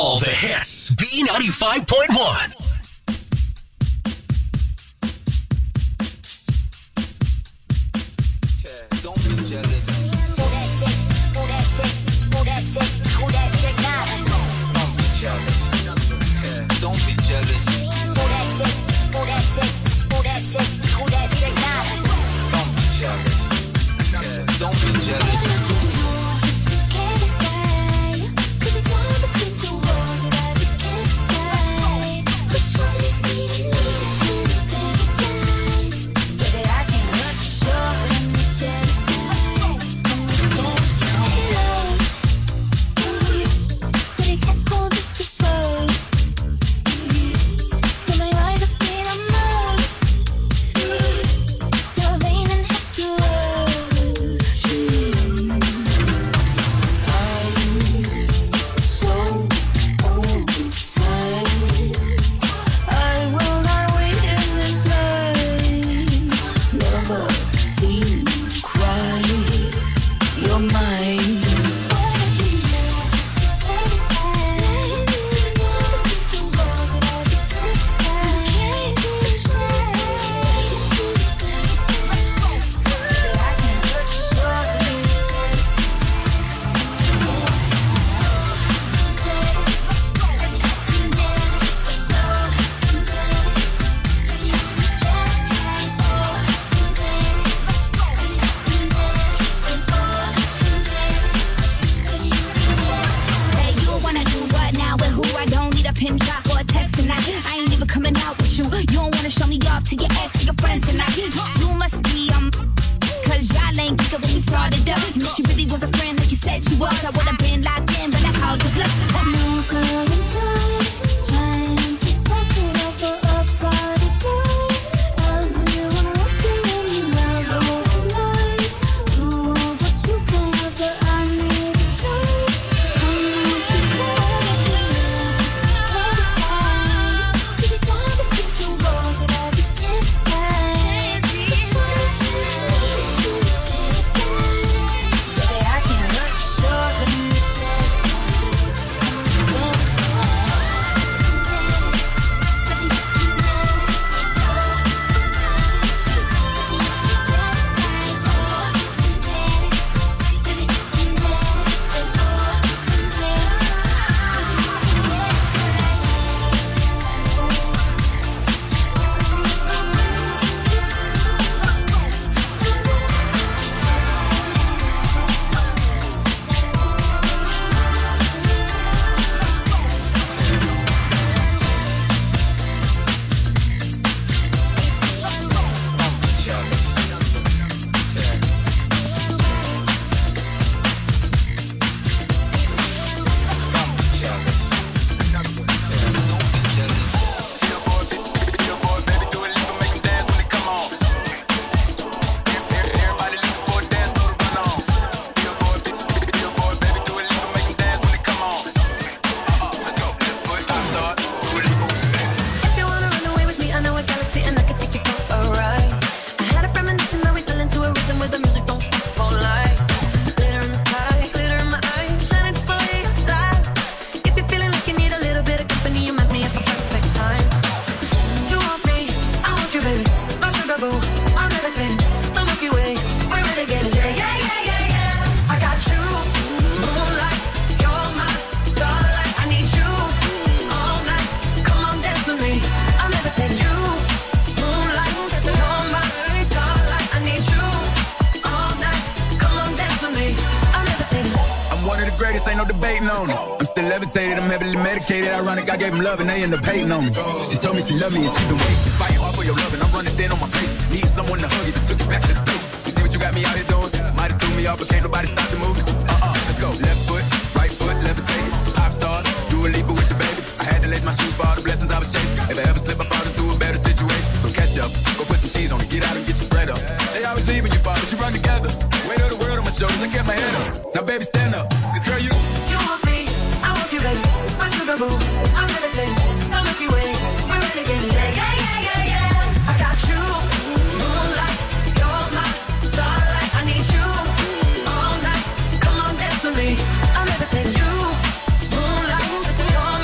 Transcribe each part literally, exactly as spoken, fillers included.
All the hits. B ninety-five point one. Don't be jealous. Who that chick? Who that chick? Who that chick? Who that chick now? Don't be jealous. Don't be jealous. Who that chick? Who that chick? Who that chick? Who that chick now? Don't be jealous. Don't be jealous. I'm heavily medicated, ironic, I gave him love and they end up hating on me. She told me she loved me and she been waiting. Fighting hard for your love and I'm running thin on my patience. Need someone to hug you, took you back to the basics. You see what you got me out here doing? Might have threw me off, but can't nobody stop the movement. Uh-uh, let's go. Left foot, right foot, levitate. Pop stars, do a leap with the baby. I had to lace my shoes for all the blessings I was chasing. If I ever slip, I fall into a better situation. So catch up, go put some cheese on it, get out and get your bread up. They always leave when you fall, but you run together. Weight of the world on my shoulders, I kept my head up. Now baby, stand up, 'cause girl, you You want me, I want you, baby. My sugar boo, I'm levitating. The Milky Way, we're renegading. Yeah, yeah, yeah, yeah, yeah. I got you, moonlight, you're my starlight. I need you all night. Come on, dance with me. I'm levitating. You, moonlight, you're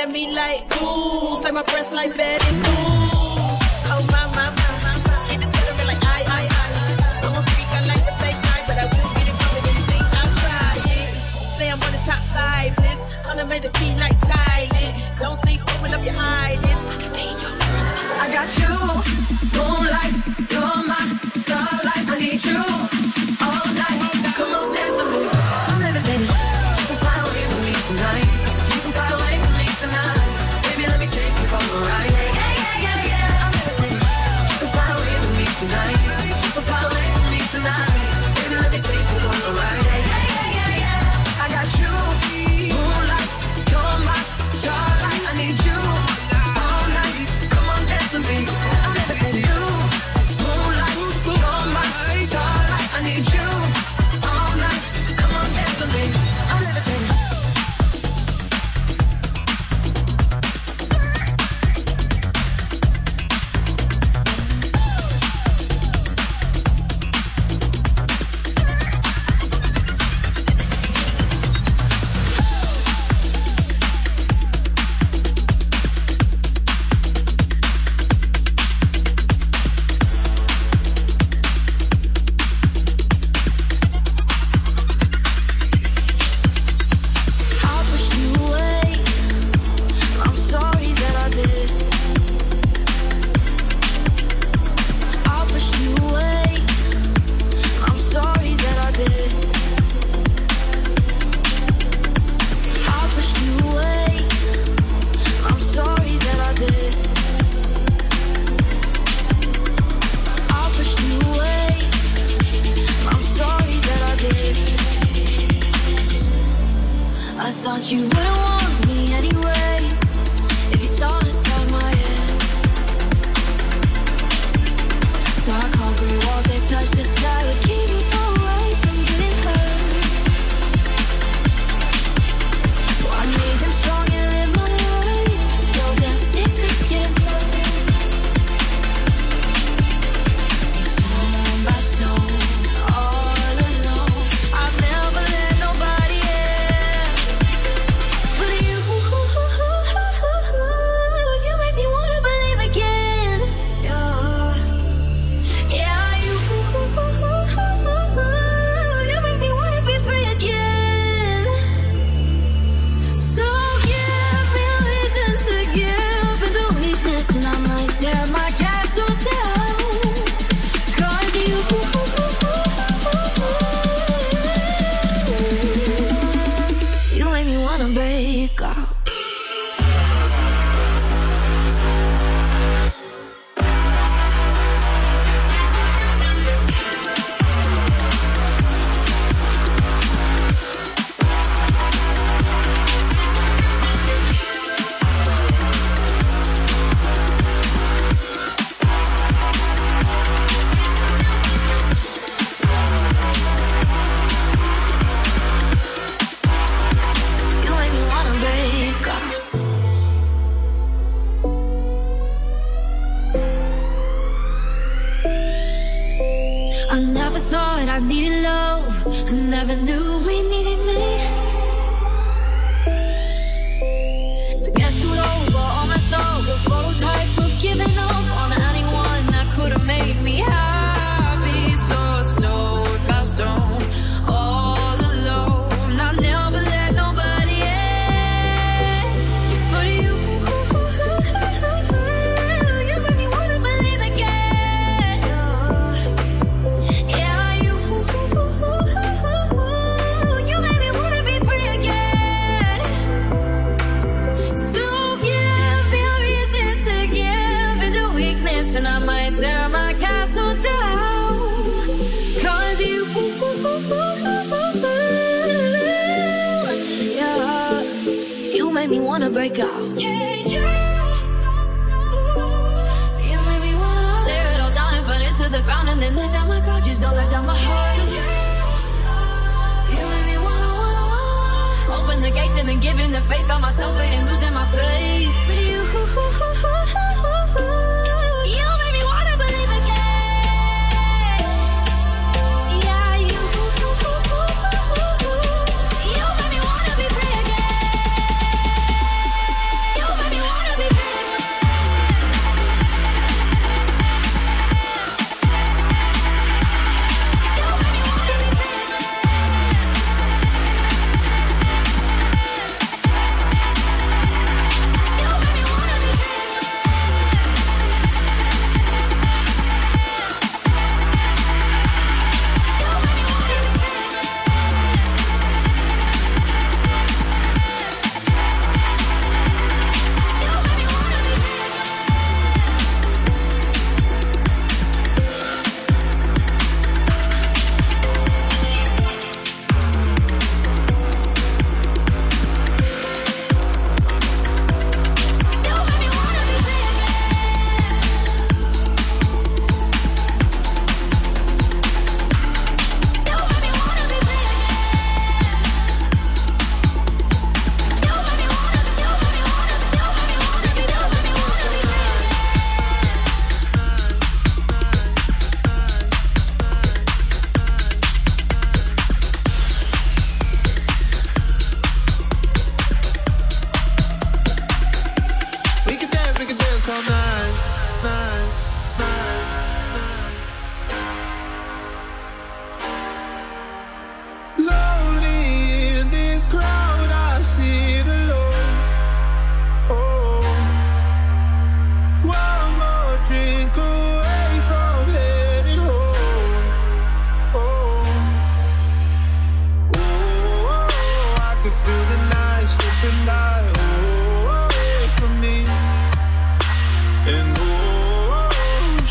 at me like, ooh, say my breasts like Betty Boo. Oh my, my, my, my, my, get this stuttering like I, I, I. I'm a freak, I like the face shine, but I will get it from anything I try it. Say I'm on this top five list, on a major feet like pilot. Don't sleep, open up your eyelids. I got you, moonlight, you're my starlight. I need you all night. Come on, dance with me. I'm levitating. You can fly away with me tonight. You can fly away with me tonight. Baby, let me take you for a ride. Yeah, yeah, yeah, yeah. I'm levitating. You can fly away with me tonight. You can fly away with me tonight. Baby, let me take you for a ride. Yeah, yeah, yeah, yeah. I got you, moonlight, you're my starlight. I need you all night. Come on, dance with me. I'm levitating. You, moonlight, you're my starlight. I need you all night. Come on, dance with me. I'm levitating. I pushed you away. I'm sorry that I did. I pushed you away. I'm sorry that I did. I pushed you away. I'm sorry that I did. I pushed you away. I'm sorry that I did. I thought you wouldn't want me anyway if you saw inside my head. So I concrete walls that touch the sky would keep me far away from getting hurt. So I made them strong and live my life. So damn sick of getting hurt. Stone by stone, all alone. I've never let nobody in. But you, you make me wanna believe again. Yeah, yeah, you, you make me wanna be free again. So give me a reason to give into weakness, and I might tear my castle down. 'Cause you, you make me wanna break out. You make me wanna break out. I never thought I needed love. I never knew we needed me. To get screwed over, all messed up, the prototype of giving up on anyone that could have made me happy. So stone by stone, all alone. I never let nobody in. But you, you make me wanna believe again. Yeah, you, you make me wanna be free again. So give me a reason to give into weakness, and I might tear my castle down. 'Cause you, yeah, you make me wanna break out. Yeah, you, you make me wanna tear it all down and burn it to the ground, and then let down my guard. Just don't let down my heart. You make me wanna, wanna, wanna open the gates and then giving the faith. Found myself fading, losing my faith. But you, you make me wanna believe again. Yeah, you, you make me wanna be free again.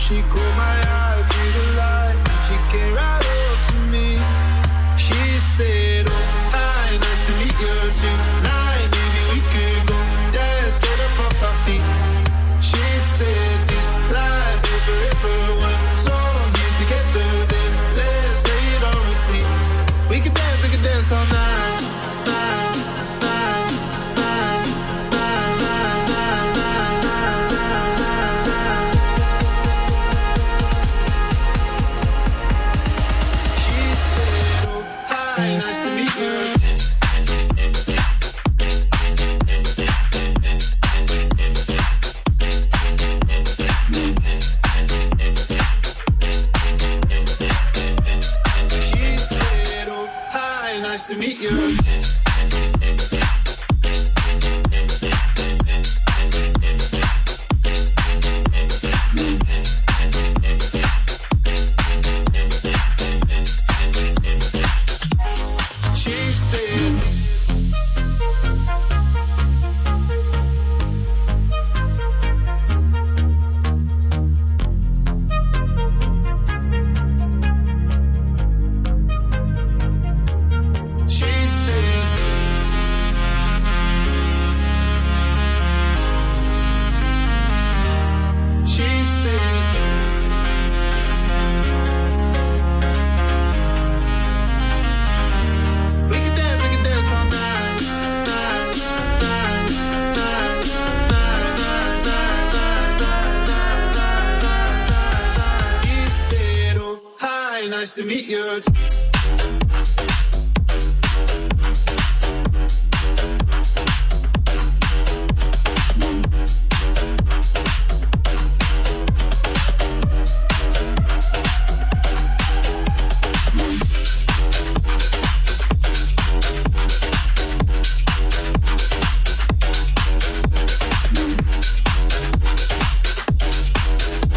She caught my eye through the light. She came right up to me. She said, oh, hi, nice to meet you tonight. Maybe we could go dance, get up off our feet. She said, this life is forever. One song here together, then let's play it on repeat. We can dance, we can dance all night. Night, night, night, night, night, night, night, night, night. She said, oh, hi, nice to meet you. She said, oh, hi, nice to meet you. She said, she said, she said, we can dance, we can dance all night, night, night, night, night, night, night, night, night, night, night, night. He said, oh, hi, nice to meet you.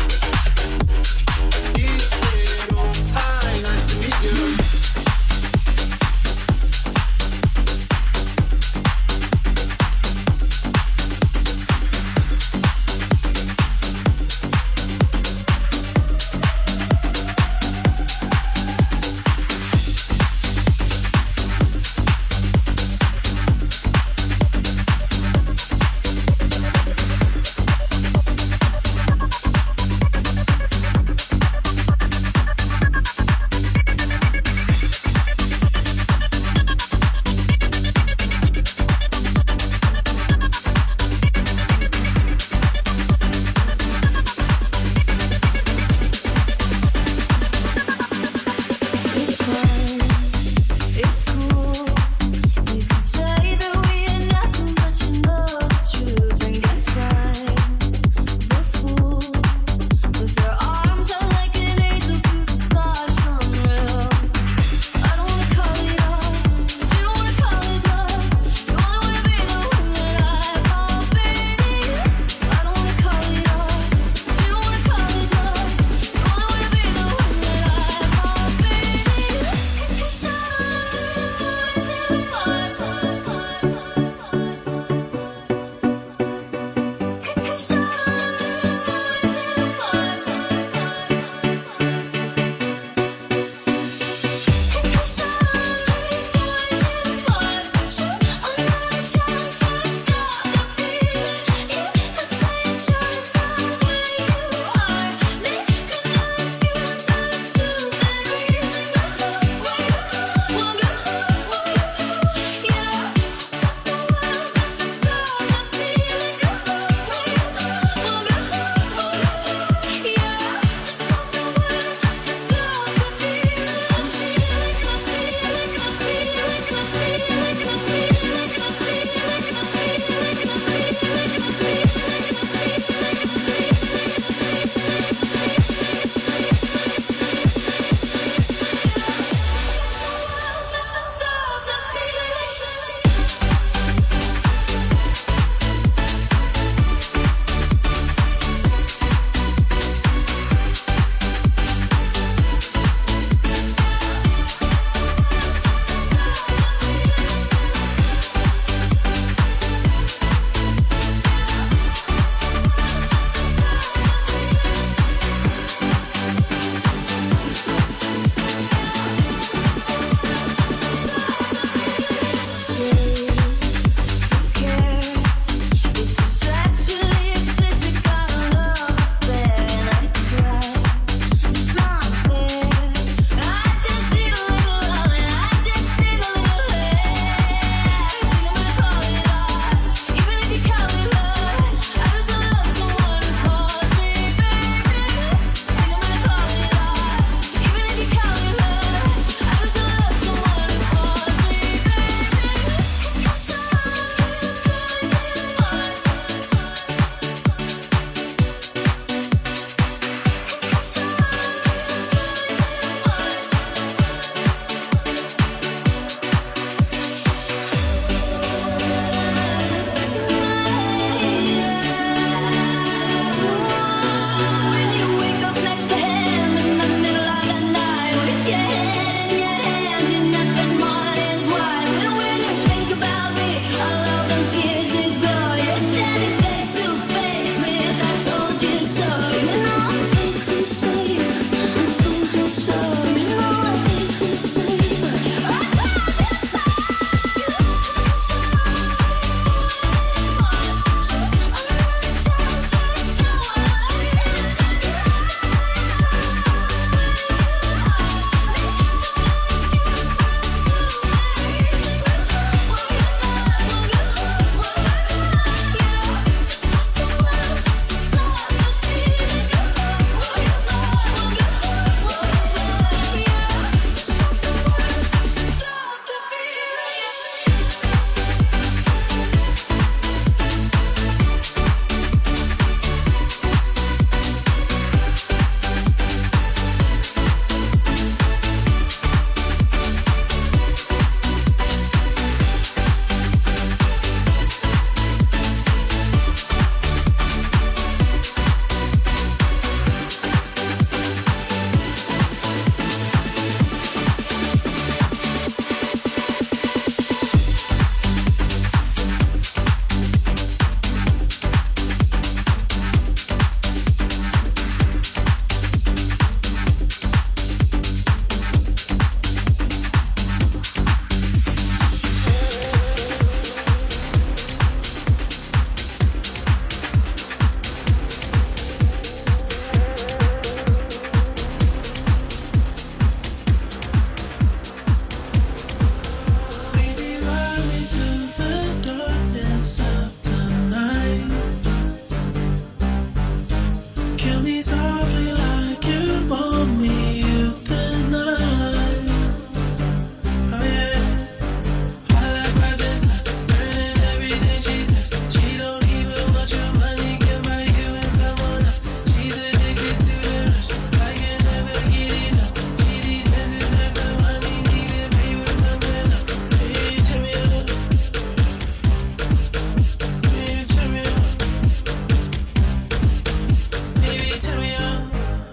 He said, oh, hi, nice to meet you. feel like you want me tonight. Oh yeah. Hot like rising sun, burning everything she touch. She don't even want your money, can buy you and someone else. She's addicted to the rush, I can never get enough. She these senses has some money, need to be with something else. Baby, turn me up. Baby, turn me up. Baby, turn me up.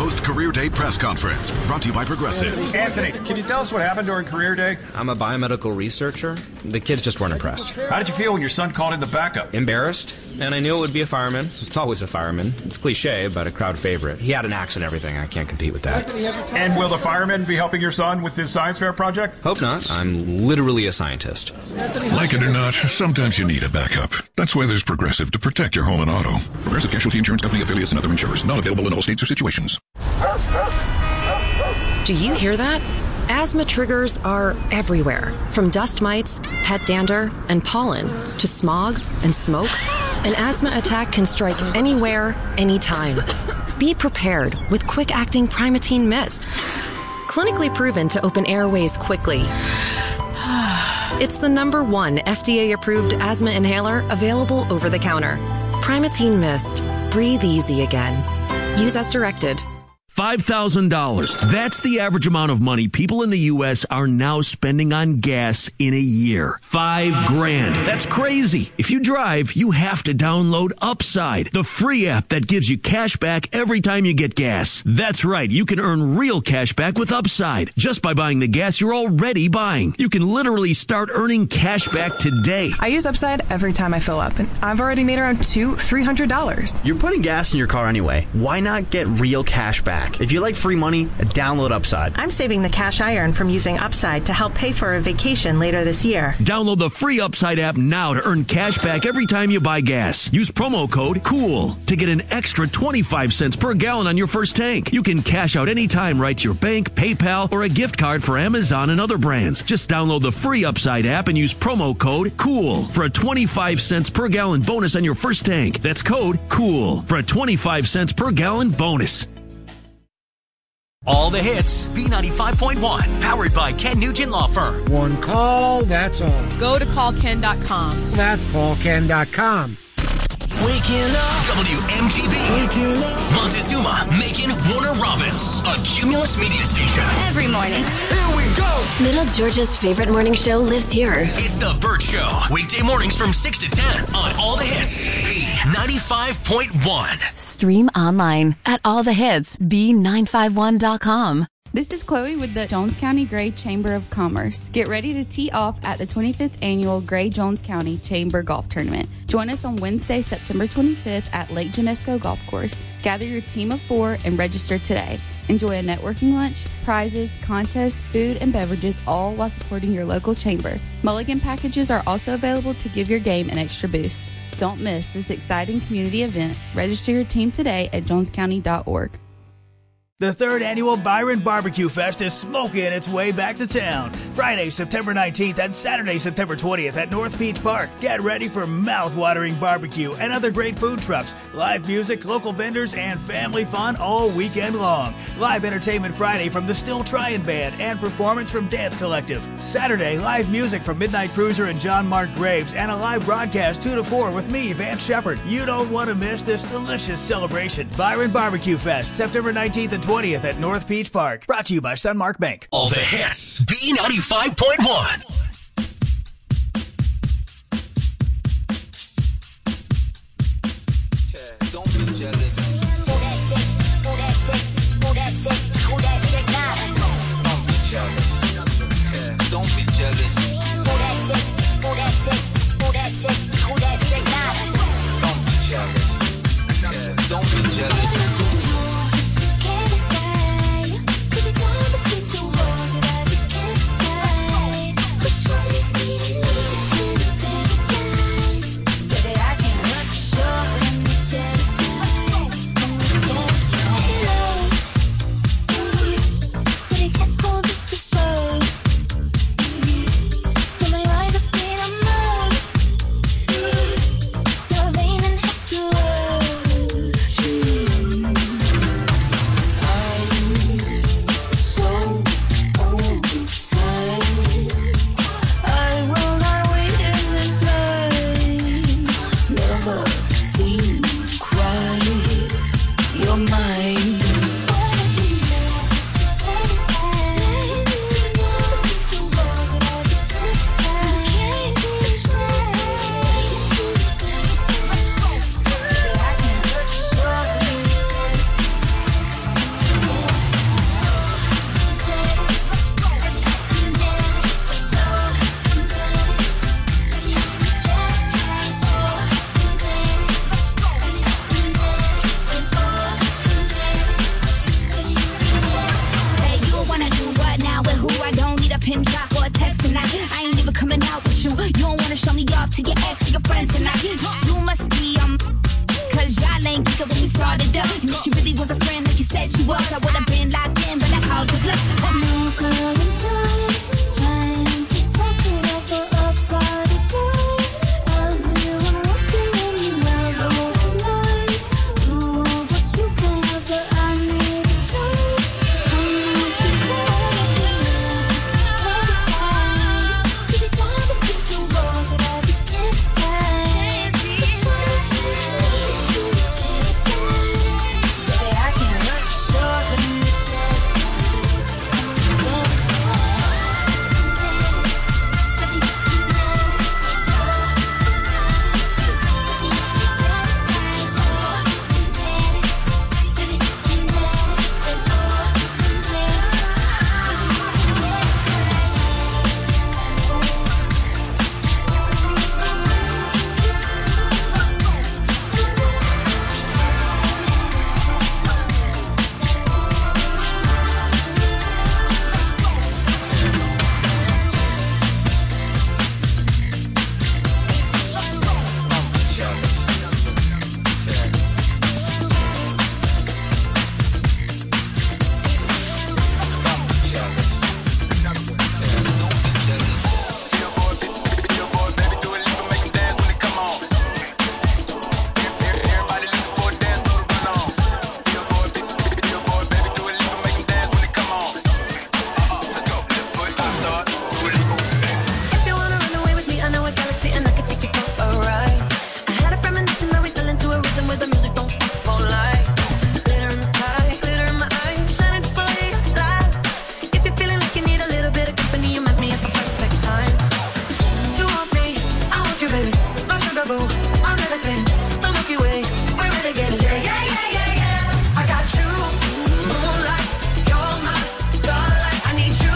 post-career day press conference brought to you by Progressive. Anthony, can you tell us what happened during career day? I'm a biomedical researcher. The kids just weren't impressed. How did you feel when your son called in the backup? Embarrassed, and I knew it would be a fireman. It's always a fireman. It's cliche, but a crowd favorite. He had an axe and everything. I can't compete with that. And will the fireman be helping your son with his science fair project? Hope not. I'm literally a scientist. Like it or not, sometimes you need a backup. That's why there's Progressive to protect your home and auto. Progressive Casualty Insurance Company affiliates and other insurers. Not available in all states or situations. Do you hear that? Asthma triggers are everywhere, from dust mites, pet dander, and pollen, to smog and smoke. An asthma attack can strike anywhere, anytime. Be prepared with quick-acting Primatene Mist. Clinically proven to open airways quickly. It's the number one F D A-approved asthma inhaler available over the counter. Primatene Mist. Breathe easy again. Use as directed. five thousand dollars. That's the average amount of money people in the U S are now spending on gas in a year. Five grand. That's crazy. If you drive, you have to download Upside, the free app that gives you cash back every time you get gas. That's right. You can earn real cash back with Upside just by buying the gas you're already buying. You can literally start earning cash back today. I use Upside every time I fill up, and I've already made around two, three hundred dollars. You're putting gas in your car anyway. Why not get real cash back? If you like free money, download Upside. I'm saving the cash I earn from using Upside to help pay for a vacation later this year. Download the free Upside app now to earn cash back every time you buy gas. Use promo code COOL to get an extra twenty-five cents per gallon on your first tank. You can cash out anytime right to your bank, PayPal, or a gift card for Amazon and other brands. Just download the free Upside app and use promo code COOL for a twenty-five cents per gallon bonus on your first tank. That's code COOL for a twenty-five cents per gallon bonus. All the hits, B ninety-five point one, powered by Ken Nugent Law Firm. One call, that's all. Go to call ken dot com. That's call ken dot com. Waking up. W M G B. Waking up. Montezuma, Macon, Warner Robins. A Cumulus Media Station. Every morning. Here we go. Middle Georgia's favorite morning show lives here. It's The Burt Show. Weekday mornings from six to ten on All the Hits. B ninety-five point one. Stream online at all the hits b nine five one dot com. This is Chloe with the Jones County Gray Chamber of Commerce. Get ready to tee off at the twenty-fifth Annual Gray Jones County Chamber Golf Tournament. Join us on Wednesday, September twenty-fifth at Lake Genesco Golf Course. Gather your team of four and register today. Enjoy a networking lunch, prizes, contests, food, and beverages, all while supporting your local chamber. Mulligan packages are also available to give your game an extra boost. Don't miss this exciting community event. Register your team today at jones county dot org. The third annual Byron Barbecue Fest is smoking its way back to town. Friday, September nineteenth and Saturday, September twentieth at North Beach Park. Get ready for mouth-watering barbecue and other great food trucks, live music, local vendors, and family fun all weekend long. Live entertainment Friday from the Still Tryin' Band and performance from Dance Collective. Saturday, live music from Midnight Cruiser and John Mark Graves and a live broadcast two to four with me, Vance Shepard. You don't want to miss this delicious celebration. Byron Barbecue Fest, September nineteenth and twentieth at North Beach Park. Brought to you by Sunmark Bank. All the hits. B ninety-five point one. Don't be jealous. Who that chick? Who that chick? Who that chick? Who that chick now? Don't be jealous. Yeah. Don't be jealous. Who that chick? Who that chick? Who that chick? Who that chick now? Don't be jealous. Yeah. Don't be jealous. main geeker when we started up. And if she really was a friend like you said she was, I would have been locked in, but I called the bluff. That new girl enjoys trying to talk it over a party boy. Everyone wants you when you love overnight. You want what you can have, but I need a try. I want you to keep it down between two worlds that I just can't say. Baby, I can't look short when you just If you wanna run away with me, I know a galaxy and I can take you for a ride. I had a premonition that we fell into a rhythm where the music don't stop for life. Glitter in the sky, glitter in my eyes, shining just for you, light. If you're feeling like you need a little bit of company, you met me at the perfect time. You want me, I want you, baby. My sugar boo, I'm levitating, the Milky Way, we're renegading. Yeah, yeah, yeah, yeah, yeah. I got you, moonlight, you're my starlight. I need you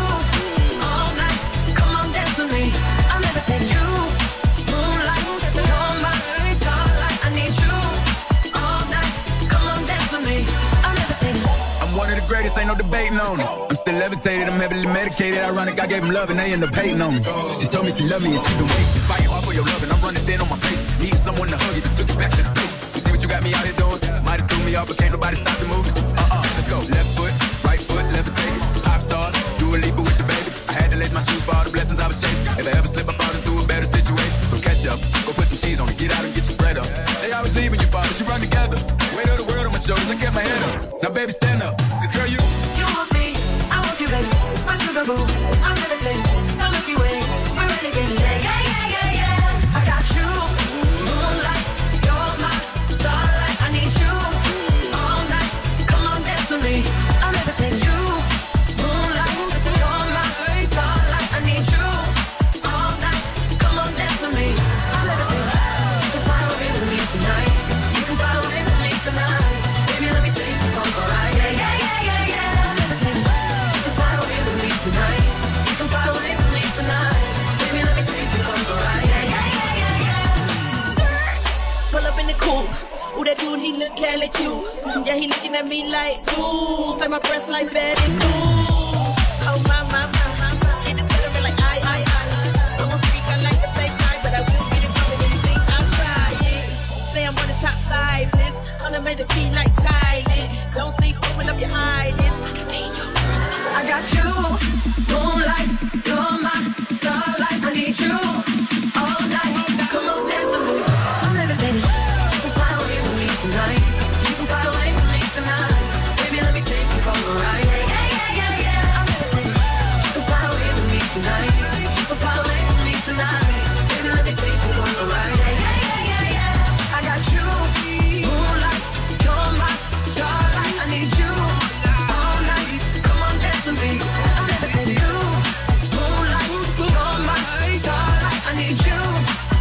all night. Come on, dance with me. I'm levitating. You, moonlight, you're my starlight. I need you all night. Come on, dance with me. I'm levitating. I'm one of the greatest, ain't no debating on it. I'm still levitated, I'm heavily medicated. Ironic, I gave him love and they end up hating on me. She told me she loved me and she been waiting. Fighting hard for your love and I'm running thin on my patience. Needing someone to hug you, took you back to the basics. You see what you got me out here doing? Might have threw me off, but can't nobody stop the movement. Uh-uh, let's go. Left foot, right foot, levitating. Pop stars, do a leap with the baby. I had to lace my shoes for all the blessings I was chasing. If I ever slip, I fall into a better situation. So catch up, go put some cheese on it, get out and get your bread up. They always leaving you, but you run together. Weight of the world on my shoulders, I kept my head up. Now baby, stand up, 'cause girl, you You want me, I want you, baby. My sugar boo, I'm levitating, the Milky Way, we're renegading. Yeah, yeah, yeah, yeah, yeah. I got you, moonlight, you're my starlight. I need you all night. Come on, dance with me. I'm levitating. You, moonlight, you're my starlight. I need you all night. Come on, dance with me. I'm levitating. You can fly away with me tonight. You can fly away with me tonight. Baby, let me take you for a ride. Yeah, yeah, yeah, yeah, yeah. I'm levitating. You can fly away with me tonight. You can fly away with me tonight. Baby, let me take you for a ride. Yeah, yeah, yeah, yeah, yeah. Skirt. Pull up in the coupe. Ooh, that dude, he look hella cute. Yeah, he looking at me like, ooh, say my breasts like Betty Boo. Oh, my, my, my, my, my. Hit the stutter like I, I, I. I'm a freak, I like to play shy, but I will get it wrong with anything I'll try it. Say I'm on this top five list. On a major feet like Kylie. Don't sleep, open up your eyelids. I got you, moonlight, you're my starlight. I need you all night. Come on, dance with me. I'm levitating. You can fly away with me tonight. You can fly away with me tonight. Baby, let me take you for a ride. Yeah, yeah, yeah, yeah, yeah. I'm levitating. You can fly away with me tonight. You can fly away with me tonight. Baby, let me take you for a ride. Yeah, yeah, yeah, yeah, yeah. I got you, moonlight, you're my starlight. I need you all night. Come on, dance with me. I'm levitating. You, moonlight, you're my starlight. I need you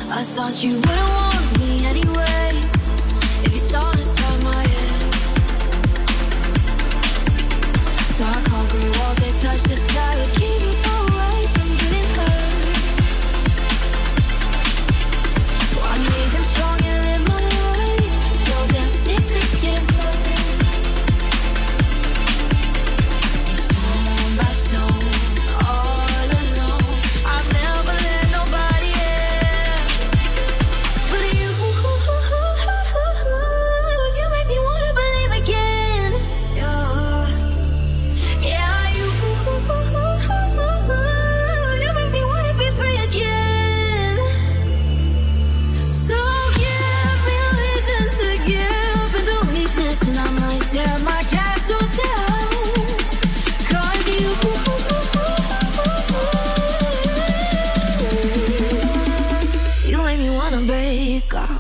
I thought you wouldn't want me anyway if you saw inside my head. Dark concrete walls, they touch the sky, would keep me far away from getting hurt. So I made them strong and live my life, so damn sick to get hurt. Stone by stone, all alone, I've never let nobody in. But you, you make me wanna believe again. Yeah, yeah, you, you make me wanna be free again. So give me a reason to give into weakness, and I might tear my castle down. 'Cause you, you make me wanna break out.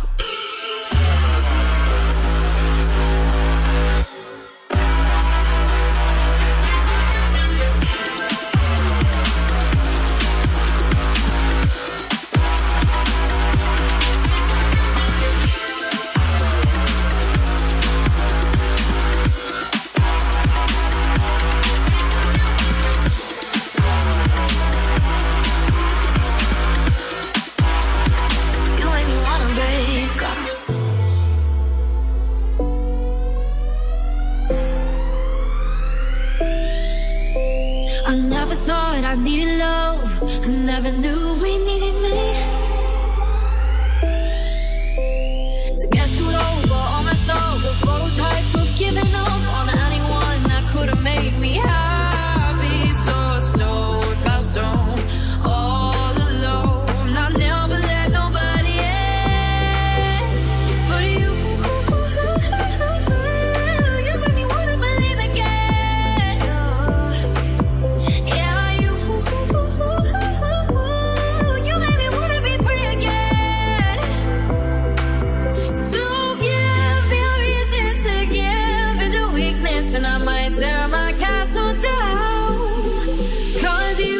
You make me wanna break out. I never thought I needed love. I never knew we needed me. So guess who'd over all my stuff? The prototype of giving up on anyone that could have made me happy. So stone by stone, all alone, I never let nobody in. But you, you make me wanna believe again. Yeah, you, you make me wanna be free again. So give me a reason to give into weakness, and I might tear my castle down. 'Cause you,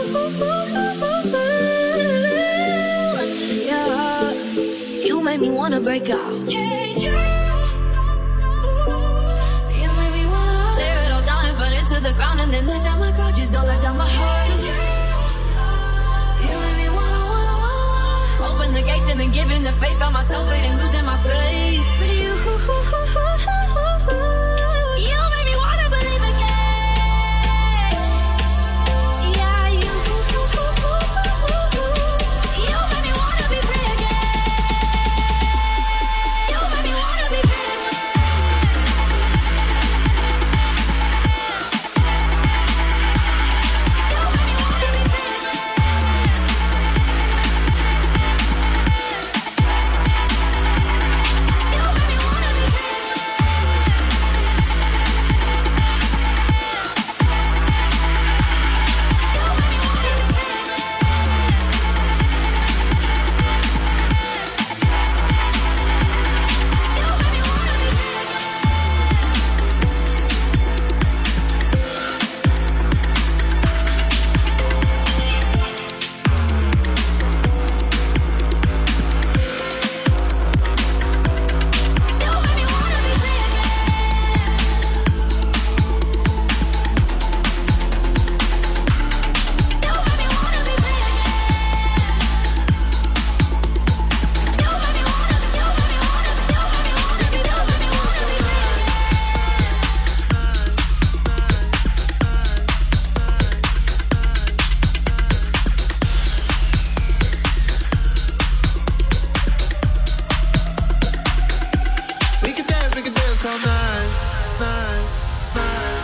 yeah, you make me wanna break out. You make me wanna tear it all down and burn it to the ground, and then let down my guard. Just don't let down my heart. You make me wanna, wanna, wanna, wanna open the gates and then give in the faith. Found myself waiting, losing my faith. But you, you make me wanna believe again. Yeah, you, you make me wanna be free again. You make me wanna be free again. We can dance, we can dance all night, night, night,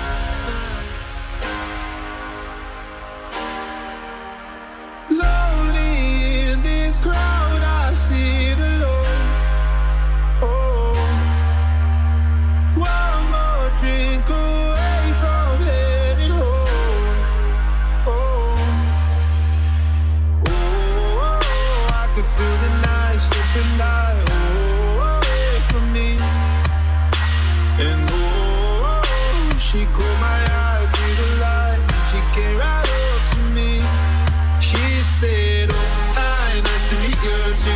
night. Lonely in this crowd, I sit alone. Oh, one more drink away from heading home. Oh, oh, I can feel the night slipping by. Oh, away from me. And oh, she caught my eye through the light. She came right up to me. She said, oh, hi, nice to meet you too.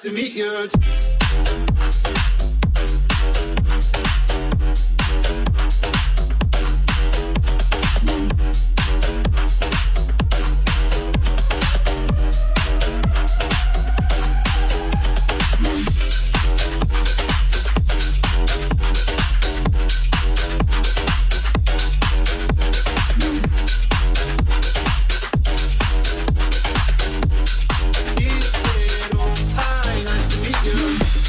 to meet you. He said, oh, hi, nice to meet you.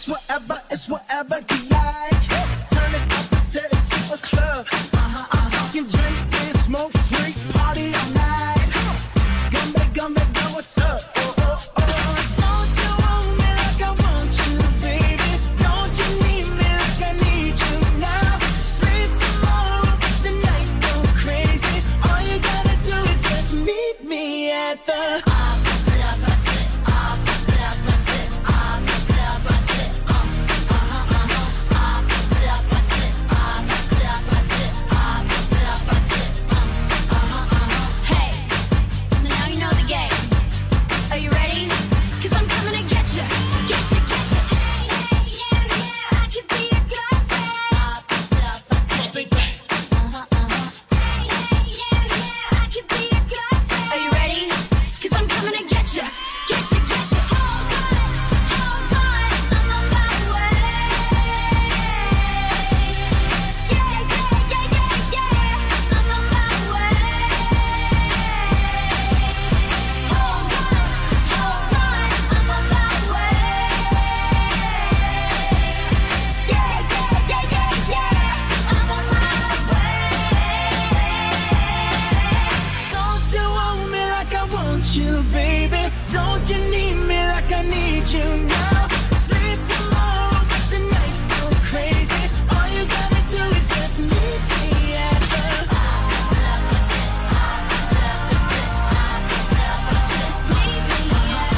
It's whatever, it's whatever you like. Turn this up and set it to a club. Uh-huh, I'm talking drink, dance, smoke, drink, party all night. Come back, come back, girl, what's up? Oh, oh, oh. Don't you want me like I want you, baby? Don't you need me like I need you now? Sleep tomorrow, tonight go crazy. All you gotta do is just meet me at the you, baby. Don't you need me like I need you now? Sleep tomorrow, tonight go crazy. All you gotta do is just meet me at the just meet me at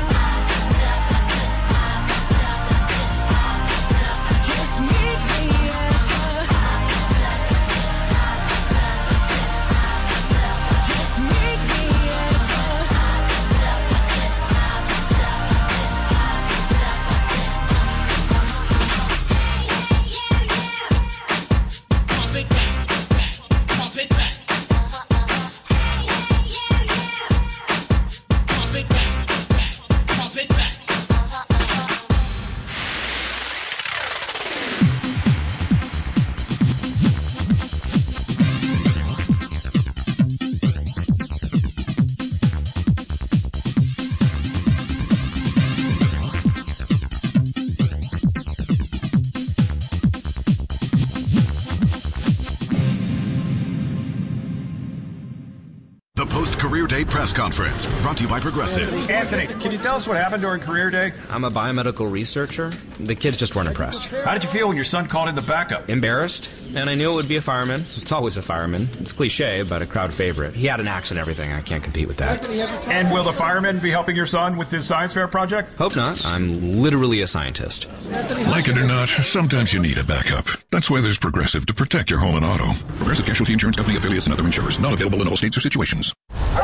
just meet me at just meet me at Career Day press conference brought to you by Progressive. Anthony, can you tell us what happened during Career Day? I'm a biomedical researcher. The kids just weren't impressed. How did you feel when your son called in the backup? Embarrassed, and I knew it would be a fireman. It's always a fireman. It's cliche, but a crowd favorite. He had an axe and everything. I can't compete with that. And will the fireman be helping your son with his science fair project? Hope not. I'm literally a scientist. Like it or not, sometimes you need a backup. That's why there's Progressive to protect your home and auto. Progressive Casualty Insurance Company affiliates and other insurers. Not available in all states or situations.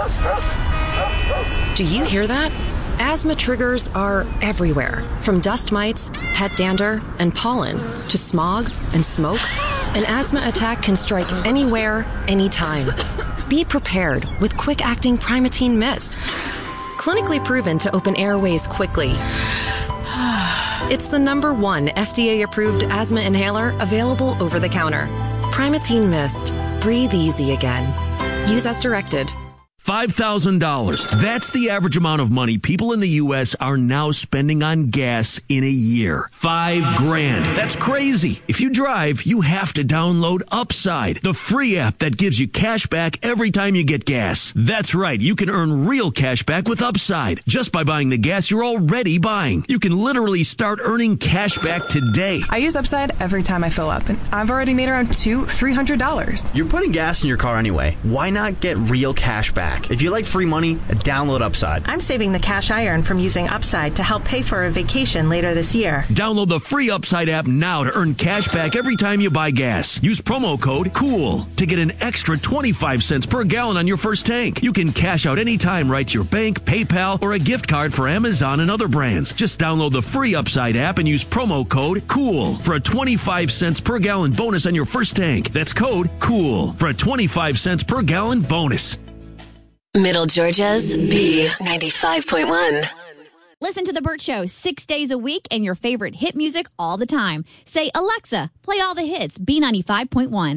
Do you hear that? Asthma triggers are everywhere, from dust mites, pet dander, and pollen to smog and smoke. An asthma attack can strike anywhere, anytime. Be prepared with quick-acting Primatene Mist. Clinically proven to open airways quickly. It's the number one F D A-approved asthma inhaler available over the counter. Primatene Mist. Breathe easy again. Use as directed. five thousand dollars. That's the average amount of money people in the U S are now spending on gas in a year. Five grand. That's crazy. If you drive, you have to download Upside, the free app that gives you cash back every time you get gas. That's right. You can earn real cash back with Upside just by buying the gas you're already buying. You can literally start earning cash back today. I use Upside every time I fill up, and I've already made around two, three hundred dollars. You're putting gas in your car anyway. Why not get real cash back? If you like free money, download Upside. I'm saving the cash I earn from using Upside to help pay for a vacation later this year. Download the free Upside app now to earn cash back every time you buy gas. Use promo code COOL to get an extra twenty-five cents per gallon on your first tank. You can cash out anytime right to your bank, PayPal, or a gift card for Amazon and other brands. Just download the free Upside app and use promo code COOL for a twenty-five cents per gallon bonus on your first tank. That's code COOL for a twenty-five cents per gallon bonus. Middle Georgia's B ninety-five point one. Listen to The Burt Show six days a week and your favorite hit music all the time. Say, Alexa, play all the hits, B ninety-five point one.